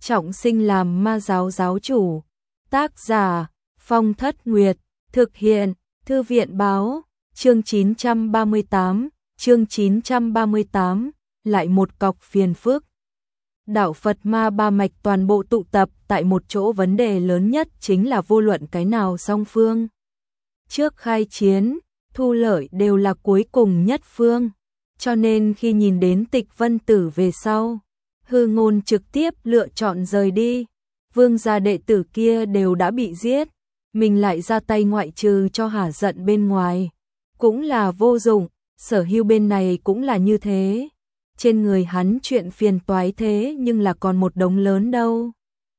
trọng sinh làm ma giáo giáo chủ. Tác giả Phong Thất Nguyệt, thực hiện Thư viện Báo. Chương 938, lại một cọc phiền phức. Đạo Phật Ma ba mạch toàn bộ tụ tập tại một chỗ, vấn đề lớn nhất chính là vô luận cái nào song phương trước khai chiến, thu lợi đều là cuối cùng nhất phương. Cho nên khi nhìn đến Tịch Vân Tử về sau, Hư Ngôn trực tiếp lựa chọn rời đi. Vương gia đệ tử kia đều đã bị giết, mình lại ra tay ngoại trừ cho hả giận bên ngoài cũng là vô dụng. Sở Hưu bên này cũng là như thế. Trên người hắn chuyện phiền toái thế nhưng là còn một đống lớn đâu.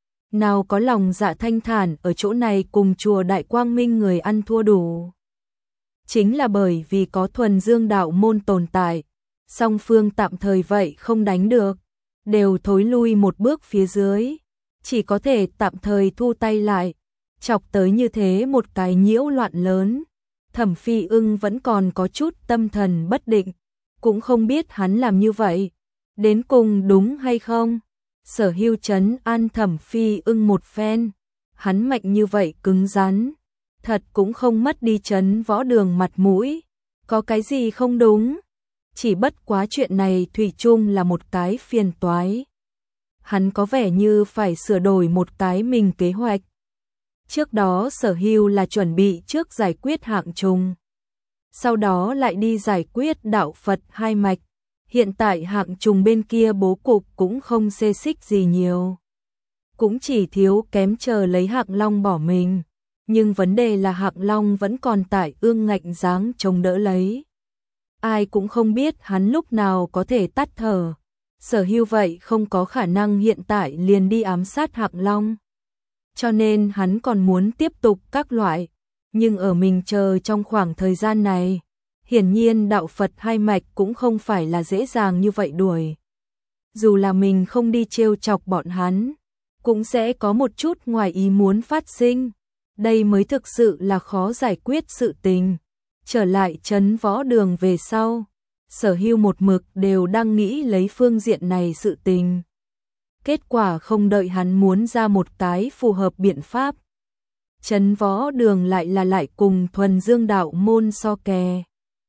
Nào có lòng dạ thanh thản ở chỗ này cùng chùa Đại Quang Minh người ăn thua đủ. Chính là bởi vì có Thuần Dương đạo môn tồn tại, song phương tạm thời vậy không đánh được, đều thối lui một bước phía dưới, chỉ có thể tạm thời thu tay lại. Chọc tới như thế một cái nhiễu loạn lớn, Thẩm Phi Ưng vẫn còn có chút tâm thần bất định, cũng không biết hắn làm như vậy đến cùng đúng hay không. Sở Hưu trấn an Thẩm Phi Ưng một phen, hắn mạnh như vậy cứng rắn, thật cũng không mất đi Trấn Võ Đường mặt mũi, có cái gì không đúng, chỉ bất quá chuyện này thủy chung là một cái phiền toái. Hắn có vẻ như phải sửa đổi một cái mình kế hoạch. Trước đó Sở Hưu là chuẩn bị trước giải quyết Hạng Trùng, sau đó lại đi giải quyết Đạo Phật hai mạch. Hiện tại Hạng Trùng bên kia bố cục cũng không xê xích gì nhiều, cũng chỉ thiếu kém chờ lấy Hạng Long bỏ mình. Nhưng vấn đề là Hạng Long vẫn còn tại ương ngạnh dáng chống đỡ lấy. Ai cũng không biết hắn lúc nào có thể tắt thở. Sở Hưu vậy không có khả năng hiện tại liền đi ám sát Hạng Long, cho nên hắn còn muốn tiếp tục các loại. Nhưng ở mình chờ trong khoảng thời gian này, hiển nhiên Đạo Phật hai mạch cũng không phải là dễ dàng như vậy đuổi. Dù là mình không đi trêu chọc bọn hắn, cũng sẽ có một chút ngoài ý muốn phát sinh. Đây mới thực sự là khó giải quyết sự tình. Trở lại Trấn Võ Đường về sau, Sở Hưu một mực đều đang nghĩ lấy phương diện này sự tình. Kết quả không đợi hắn muốn ra một cái phù hợp biện pháp, Trấn Võ Đường lại cùng Thuần Dương đạo môn so kè.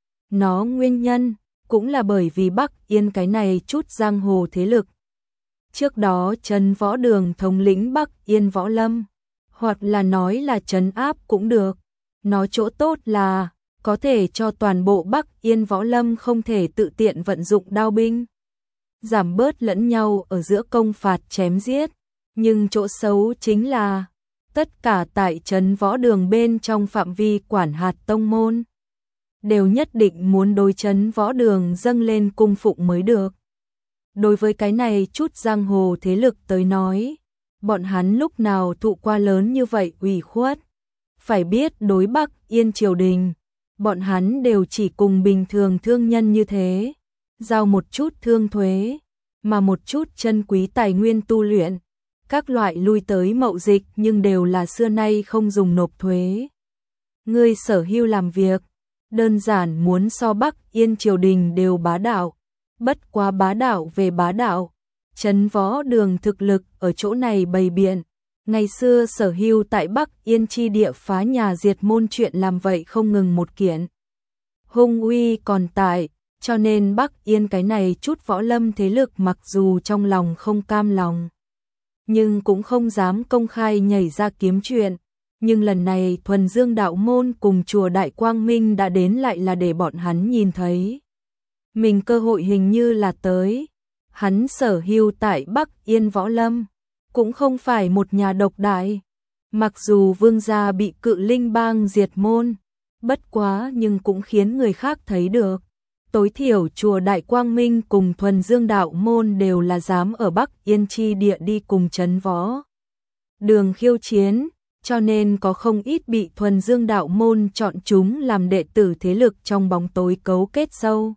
Nó nguyên nhân cũng là bởi vì Bắc Yên cái này chút giang hồ thế lực. Trước đó Trấn Võ Đường thống lĩnh Bắc Yên Võ Lâm, hoặc là nói là trấn áp cũng được. Nó chỗ tốt là có thể cho toàn bộ Bắc Yên Võ Lâm không thể tự tiện vận dụng đao binh, giảm bớt lẫn nhau ở giữa công phạt chém giết. Nhưng chỗ xấu chính là tất cả tại Trấn Võ Đường bên trong phạm vi quản hạt tông môn đều nhất định muốn đối Trấn Võ Đường dâng lên cung phụng mới được. Đối với cái này chút giang hồ thế lực tới nói, bọn hắn lúc nào thụ qua lớn như vậy ủy khuất. Phải biết đối Bắc Yên triều đình, bọn hắn đều chỉ cùng bình thường thương nhân như thế, giao một chút thương thuế, mà một chút chân quý tài nguyên tu luyện, các loại lui tới mậu dịch nhưng đều là xưa nay không dùng nộp thuế. Người Sở Hưu làm việc, đơn giản muốn so Bắc Yên triều đình đều bá đạo, bất quá bá đạo về bá đạo. Trấn Võ Đường thực lực ở chỗ này bày biện. Ngày xưa Sở Hưu tại Bắc Yên chi địa phá nhà diệt môn chuyện làm vậy không ngừng một kiện. Hung uy còn tại, cho nên Bắc Yên cái này chút võ lâm thế lực mặc dù trong lòng không cam lòng, nhưng cũng không dám công khai nhảy ra kiếm chuyện. Nhưng lần này Thuần Dương đạo môn cùng chùa Đại Quang Minh đã đến, lại là để bọn hắn nhìn thấy mình cơ hội hình như là tới. Hắn Sở Hưu tại Bắc Yên Võ Lâm cũng không phải một nhà độc đại. Mặc dù vương gia bị Cự Linh bang diệt môn, bất quá nhưng cũng khiến người khác thấy được. Tối thiểu chùa Đại Quang Minh cùng Thuần Dương đạo môn đều là dám ở Bắc Yên chi địa đi cùng Trấn Võ Đường khiêu chiến, cho nên có không ít bị Thuần Dương đạo môn chọn chúng làm đệ tử thế lực trong bóng tối cấu kết sâu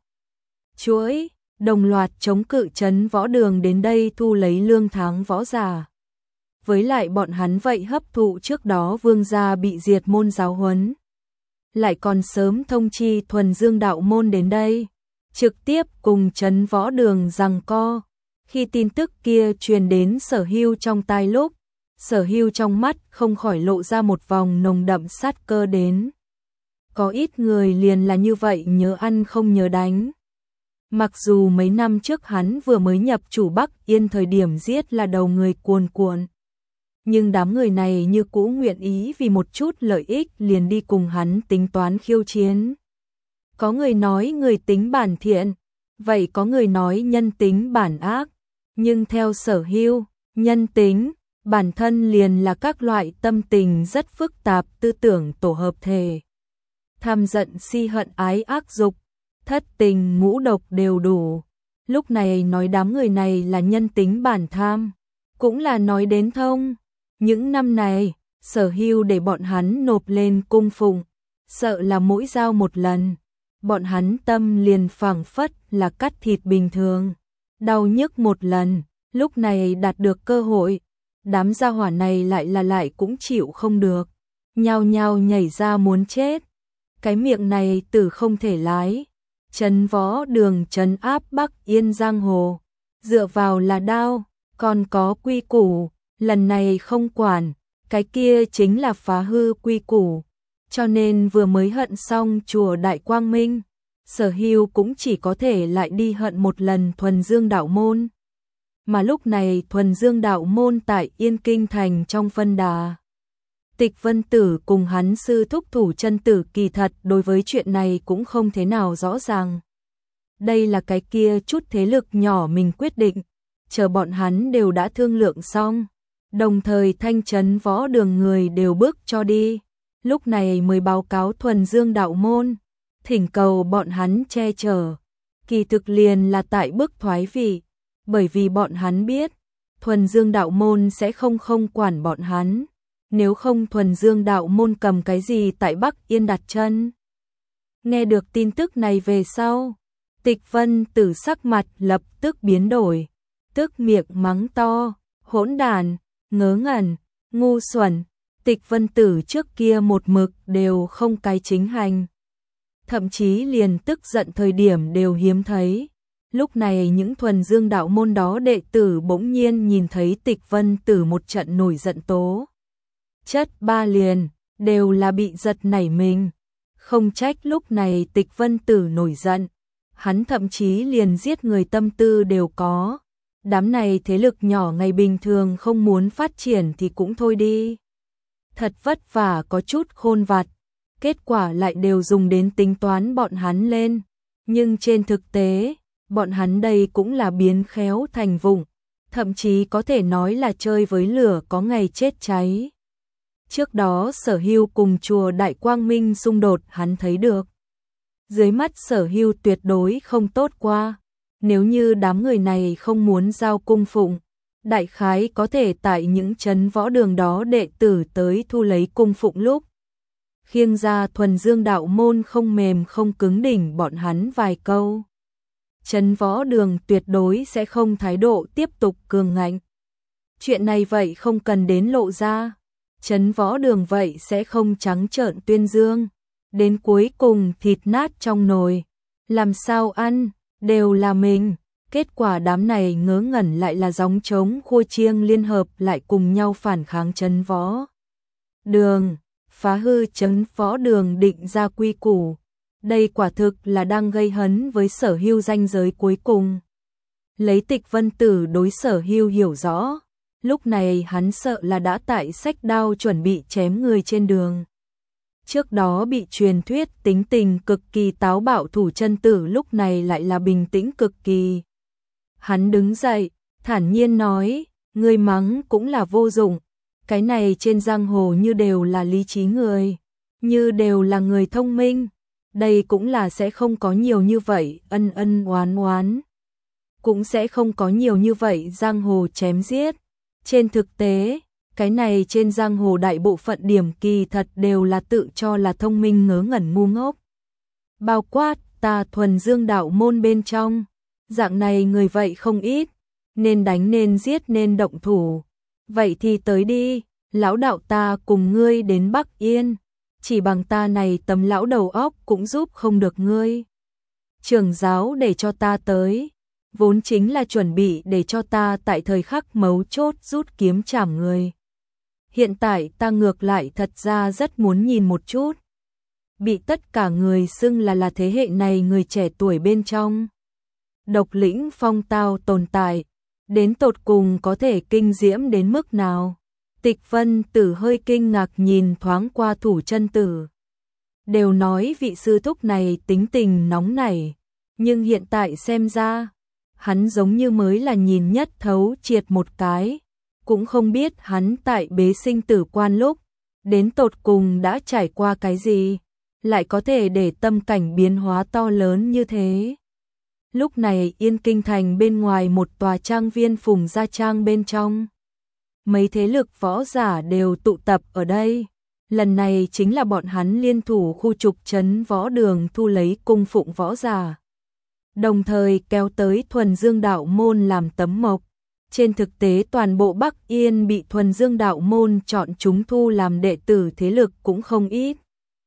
chuỗi, đồng loạt chống cự Trấn Võ Đường đến đây thu lấy lương tháng võ giả. Với lại bọn hắn vậy hấp thụ trước đó vương gia bị diệt môn giáo huấn, lại còn sớm thông chi Thuần Dương đạo môn đến đây, trực tiếp cùng Trấn Võ Đường giằng co. Khi tin tức kia truyền đến Sở Hưu trong tai lúc, Sở Hưu trong mắt không khỏi lộ ra một vòng nồng đậm sát cơ đến. Có ít người liền là như vậy, nhớ ăn không nhớ đánh. Mặc dù mấy năm trước hắn vừa mới nhập chủ Bắc Yên, thời điểm giết là đầu người cuồn cuộn, nhưng đám người này như cũ nguyện ý vì một chút lợi ích liền đi cùng hắn tính toán khiêu chiến. Có người nói người tính bản thiện, vậy có người nói nhân tính bản ác, nhưng theo Sở Hưu, nhân tính bản thân liền là các loại tâm tình rất phức tạp, tư tưởng tổ hợp thể. Tham giận, si hận, ái ác dục, thất tình, ngũ độc đều đủ. Lúc này nói đám người này là nhân tính bản tham, cũng là nói đến thông. Những năm này, Sở Hưu để bọn hắn nộp lên cung phụng, sợ là mỗi giao một lần, bọn hắn tâm liền phảng phất là cắt thịt bình thường, đau nhức một lần. Lúc này đạt được cơ hội, đám gia hỏa này lại cũng chịu không được, nhao nhao nhảy ra muốn chết. Cái miệng này tử không thể lái. Trấn Võ Đường trấn áp Bắc Yên giang hồ, dựa vào là đao, còn có quy củ, lần này không quản, cái kia chính là phá hư quy củ. Cho nên vừa mới hận xong chùa Đại Quang Minh, Sở Hưu cũng chỉ có thể lại đi hận một lần Thuần Dương đạo môn. Mà lúc này Thuần Dương đạo môn tại Yên Kinh thành trong phân đà. Tịch Vân Tử cùng hắn sư thúc Thủ Chân Tử kỳ thật đối với chuyện này cũng không thế nào rõ ràng. Đây là cái kia chút thế lực nhỏ mình quyết định, chờ bọn hắn đều đã thương lượng xong, đồng thời Thanh Trấn Võ Đường người đều bước cho đi, lúc này mới báo cáo Thuần Dương đạo môn, thỉnh cầu bọn hắn che chở. Kỳ thực liền là tại bước thoái vị, bởi vì bọn hắn biết Thuần Dương đạo môn sẽ không quản bọn hắn. Nếu không Thuần Dương đạo môn cầm cái gì tại Bắc Yên đặt chân. Nghe được tin tức này về sau, Tịch Vân Tử sắc mặt lập tức biến đổi, tức miệng mắng to, hỗn đản, ngớ ngẩn, ngu xuẩn. Tịch Vân Tử trước kia một mực đều không cái chính hành, thậm chí liền tức giận thời điểm đều hiếm thấy. Lúc này những Thuần Dương đạo môn đó đệ tử bỗng nhiên nhìn thấy Tịch Vân Tử một trận nổi giận tố chất ba liền, đều là bị giật nảy mình. Không trách lúc này Tịch Vân Tử nổi giận, hắn thậm chí liền giết người tâm tư đều có. Đám này thế lực nhỏ ngày bình thường không muốn phát triển thì cũng thôi đi, thật vất vả có chút khôn vặt, kết quả lại đều dùng đến tính toán bọn hắn lên. Nhưng trên thực tế, bọn hắn đây cũng là biến khéo thành vụng, thậm chí có thể nói là chơi với lửa có ngày chết cháy. Trước đó Sở Hưu cùng chùa Đại Quang Minh xung đột hắn thấy được. Dưới mắt Sở Hưu tuyệt đối không tốt qua. Nếu như đám người này không muốn giao cung phụng, đại khái có thể tại những trấn võ đường đó đệ tử tới thu lấy cung phụng lúc. Khiêng ra Thuần Dương đạo môn không mềm không cứng đỉnh bọn hắn vài câu. Trấn võ đường tuyệt đối sẽ không thái độ tiếp tục cường ngạnh. Chuyện này vậy không cần đến lộ ra. Trấn võ đường vậy sẽ không trắng trợn tuyên dương, đến cuối cùng thịt nát trong nồi, làm sao ăn, đều là mình. Kết quả đám này ngớ ngẩn lại là gióng trống khua chiêng liên hợp lại cùng nhau phản kháng trấn võ đường, phá hư trấn võ đường định ra quy củ. Đây quả thực là đang gây hấn với Sở Hưu ranh giới cuối cùng. Lấy Tịch Vân Tử đối Sở Hưu hiểu rõ, lúc này hắn sợ là đã tại xách đao chuẩn bị chém người trên đường. Trước đó bị truyền thuyết tính tình cực kỳ táo bạo Thủ Chân Tử lúc này lại là bình tĩnh cực kỳ. Hắn đứng dậy, thản nhiên nói, ngươi mắng cũng là vô dụng, cái này trên giang hồ như đều là lý trí người, như đều là người thông minh, đây cũng là sẽ không có nhiều như vậy ân ân oán oán, cũng sẽ không có nhiều như vậy giang hồ chém giết. Trên thực tế, cái này trên giang hồ đại bộ phận điểm kỳ thật đều là tự cho là thông minh ngớ ngẩn ngu ngốc. Bao quát ta Thuần Dương đạo môn bên trong, dạng này người vậy không ít, nên đánh nên giết nên động thủ. Vậy thì tới đi, lão đạo ta cùng ngươi đến Bắc Yên, chỉ bằng ta này tấm lão đầu óc cũng giúp không được ngươi. Trưởng giáo để cho ta tới. vốn chính là chuẩn bị để cho ta tại thời khắc mấu chốt rút kiếm chảm người. Hiện tại ta ngược lại thật ra rất muốn nhìn một chút. Bị tất cả người xưng là thế hệ này người trẻ tuổi bên trong. Độc lĩnh phong tao tồn tại, đến tột cùng có thể kinh diễm đến mức nào. Tịch Vân Tử hơi kinh ngạc nhìn thoáng qua Thủ Chân Tử. Đều nói vị sư thúc này tính tình nóng nảy, nhưng hiện tại xem ra, hắn giống như mới là nhìn nhất thấu triệt một cái, cũng không biết hắn tại bế sinh tử quan lúc, đến tột cùng đã trải qua cái gì, lại có thể để tâm cảnh biến hóa to lớn như thế. Lúc này Yên Kinh thành bên ngoài một tòa trang viên Phùng Gia Trang bên trong. Mấy thế lực võ giả đều tụ tập ở đây. Lần này chính là bọn hắn liên thủ khu trục trấn võ đường thu lấy cung phụng võ giả. Đồng thời kéo tới Thuần Dương đạo môn làm tấm mộc. Trên thực tế toàn bộ Bắc Yên bị Thuần Dương đạo môn chọn chúng thu làm đệ tử thế lực cũng không ít.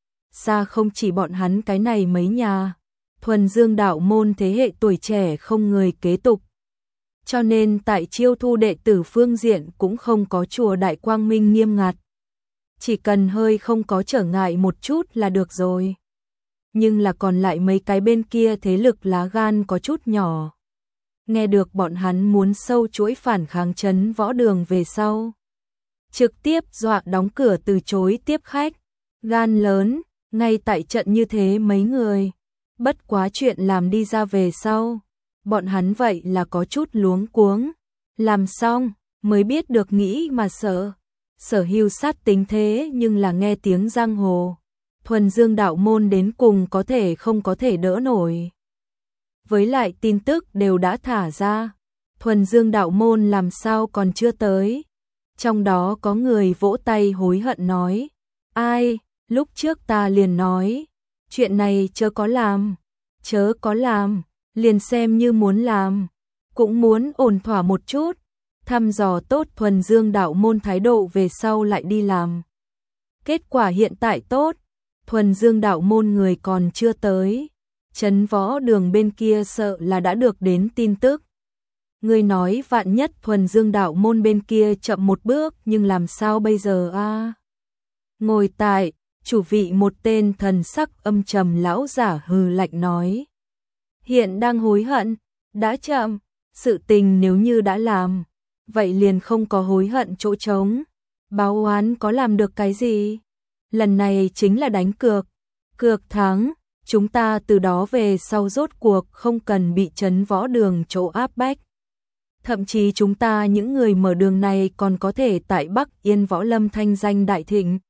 Xa không chỉ bọn hắn cái này mấy nhà. Thuần Dương đạo môn thế hệ tuổi trẻ không người kế tục. Cho nên tại chiêu thu đệ tử phương diện cũng không có chùa Đại Quang Minh nghiêm ngặt. Chỉ cần hơi không có trở ngại một chút là được rồi. Nhưng là còn lại mấy cái bên kia thế lực lá gan có chút nhỏ. Nghe được bọn hắn muốn sâu chuỗi phản kháng trấn võ đường về sau. Trực tiếp dọa đóng cửa từ chối tiếp khách. Gan lớn, ngay tại trận như thế mấy người. Bất quá chuyện làm đi ra về sau. Bọn hắn vậy là có chút luống cuống. Làm xong, mới biết được nghĩ mà sợ. Sở Hưu sát tính thế nhưng là nghe tiếng giang hồ. Thuần Dương đạo môn đến cùng có thể không có thể đỡ nổi. Với lại tin tức đều đã thả ra. Thuần Dương đạo môn làm sao còn chưa tới. Trong đó có người vỗ tay hối hận nói. Ai, lúc trước ta liền nói. Chuyện này chớ có làm. Chớ có làm, liền xem như muốn làm. Cũng muốn ổn thỏa một chút. Thăm dò tốt Thuần Dương đạo môn thái độ về sau lại đi làm. Kết quả hiện tại tốt. Thuần Dương đạo môn người còn chưa tới. Trấn võ đường bên kia sợ là đã được đến tin tức. Người nói vạn nhất Thuần Dương đạo môn bên kia chậm một bước nhưng làm sao bây giờ a? Ngồi tại chủ vị một tên thần sắc âm trầm lão giả hừ lạnh nói. Hiện đang hối hận, đã chậm, sự tình nếu như đã làm, vậy liền không có hối hận chỗ trống. Báo oán có làm được cái gì? Lần này chính là đánh cược. Cược thắng, chúng ta từ đó về sau rốt cuộc không cần bị trấn võ đường chỗ áp bách. Thậm chí chúng ta những người mở đường này còn có thể tại Bắc Yên võ lâm thanh danh đại thịnh.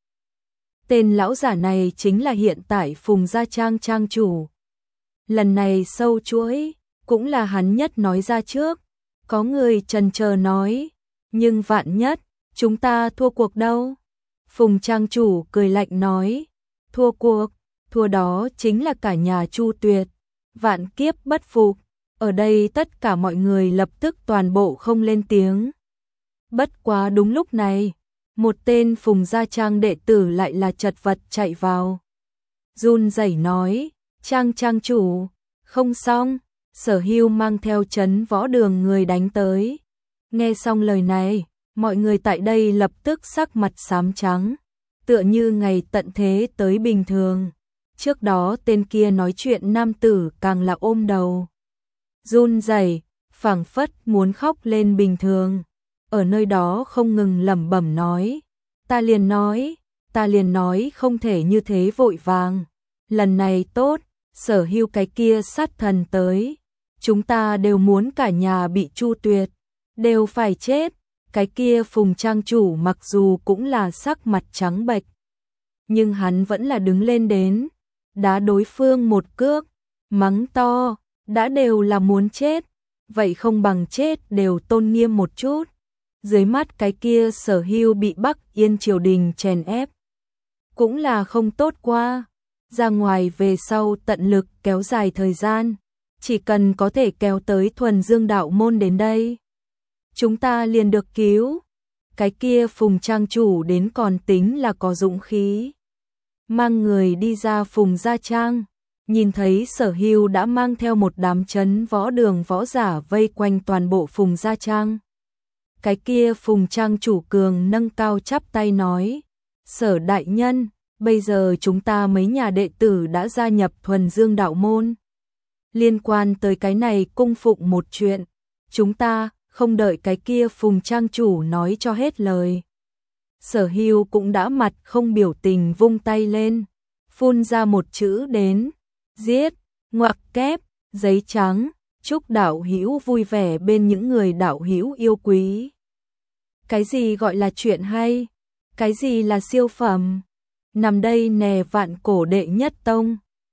Tên lão giả này chính là hiện tại Phùng Gia Trang trang chủ. Lần này sâu chuỗi, cũng là hắn nhất nói ra trước. Có người chần chờ nói, nhưng vạn nhất, chúng ta thua cuộc đâu? Phùng trang chủ cười lạnh nói, thua cuộc, thua đó chính là cả nhà Chu Tuyệt. Vạn kiếp bất phục, ở đây tất cả mọi người lập tức toàn bộ không lên tiếng. Bất quá đúng lúc này, một tên Phùng Gia Trang đệ tử lại là chật vật chạy vào. Run rẩy nói, trang chủ, không xong, Sở Hưu mang theo trấn võ đường người đánh tới. Nghe xong lời này, mọi người tại đây lập tức sắc mặt xám trắng, tựa như ngày tận thế tới bình thường. Trước đó tên kia nói chuyện nam tử càng là ôm đầu. Run rẩy, phảng phất muốn khóc lên bình thường. Ở nơi đó không ngừng lẩm bẩm nói, ta liền nói không thể như thế vội vàng. Lần này tốt, Sở Hưu cái kia sát thần tới, chúng ta đều muốn cả nhà bị Chu Tuyệt, đều phải chết. Cái kia Phùng trang chủ mặc dù cũng là sắc mặt trắng bệch, nhưng hắn vẫn là đứng lên đến, đá đối phương một cước, mắng to, đã đều là muốn chết, vậy không bằng chết đều tôn nghiêm một chút. Dưới mắt cái kia Sở Hưu bị Bắc Yên triều đình chèn ép, cũng là không tốt qua. Ra ngoài về sau tận lực kéo dài thời gian, chỉ cần có thể kéo tới Thuần Dương đạo môn đến đây, chúng ta liền được cứu. Cái kia Phùng trang chủ đến còn tính là có dũng khí, mang người đi ra Phùng Gia Trang, Nhìn thấy Sở Hưu đã mang theo một đám chấn võ đường võ giả vây quanh toàn bộ Phùng gia trang. Cái kia Phùng trang chủ Cường nâng cao chắp tay nói, Sở đại nhân, bây giờ chúng ta mấy nhà đệ tử đã gia nhập Thuần Dương đạo môn. Liên quan tới cái này cung phụng một chuyện, chúng ta không đợi cái kia Phùng trang chủ nói cho hết lời. Sở Hưu cũng đã mặt không biểu tình vung tay lên, phun ra một chữ đến, giết, ngoặc kép, giấy trắng, chúc đạo hữu vui vẻ bên những người đạo hữu yêu quý. Cái gì gọi là chuyện hay? Cái gì là siêu phẩm? Nằm đây nè vạn cổ đệ nhất tông.